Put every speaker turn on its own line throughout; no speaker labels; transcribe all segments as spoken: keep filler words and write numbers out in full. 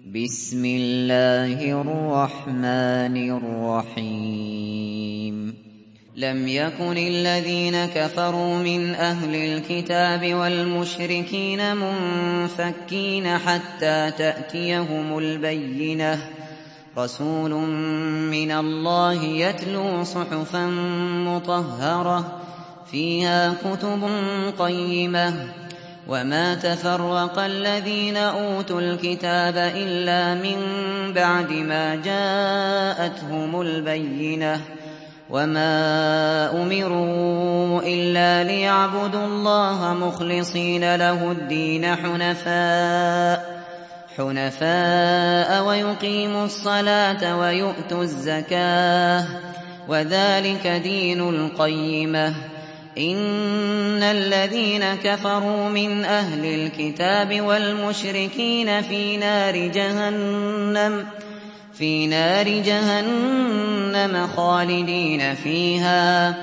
بسم الله الرحمن الرحيم لم يكن الذين كفروا من أهل الكتاب والمشركين منفكين حتى تأتيهم البينة رسول من الله يتلو صحفا مطهرة فيها كتب قيمة وما تفرق الذين أوتوا الكتاب إلا من بعد ما جاءتهم البينة وما أمروا إلا ليعبدوا الله مخلصين له الدين حنفاء حنفاء ويقيموا الصلاة ويؤتوا الزكاة وذلك دين القيمة إن الذين كفروا من أهل الكتاب والمشركين في نار جهنم في نار جهنم خالدين فيها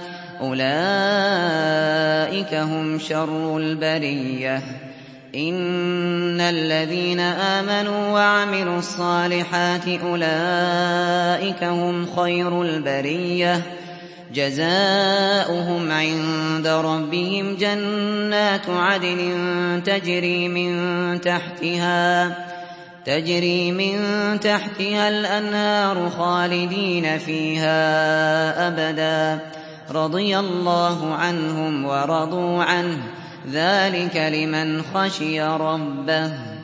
أولئك هم شر البرية إن الذين آمنوا وعملوا الصالحات أولئك هم خير البرية جزاؤهم عند ربهم جنات عدن تجري من تحتها تجري من تحتها الأنهار خالدين فيها أبدا رضي الله عنهم ورضوا عنه ذلك لمن خشي ربه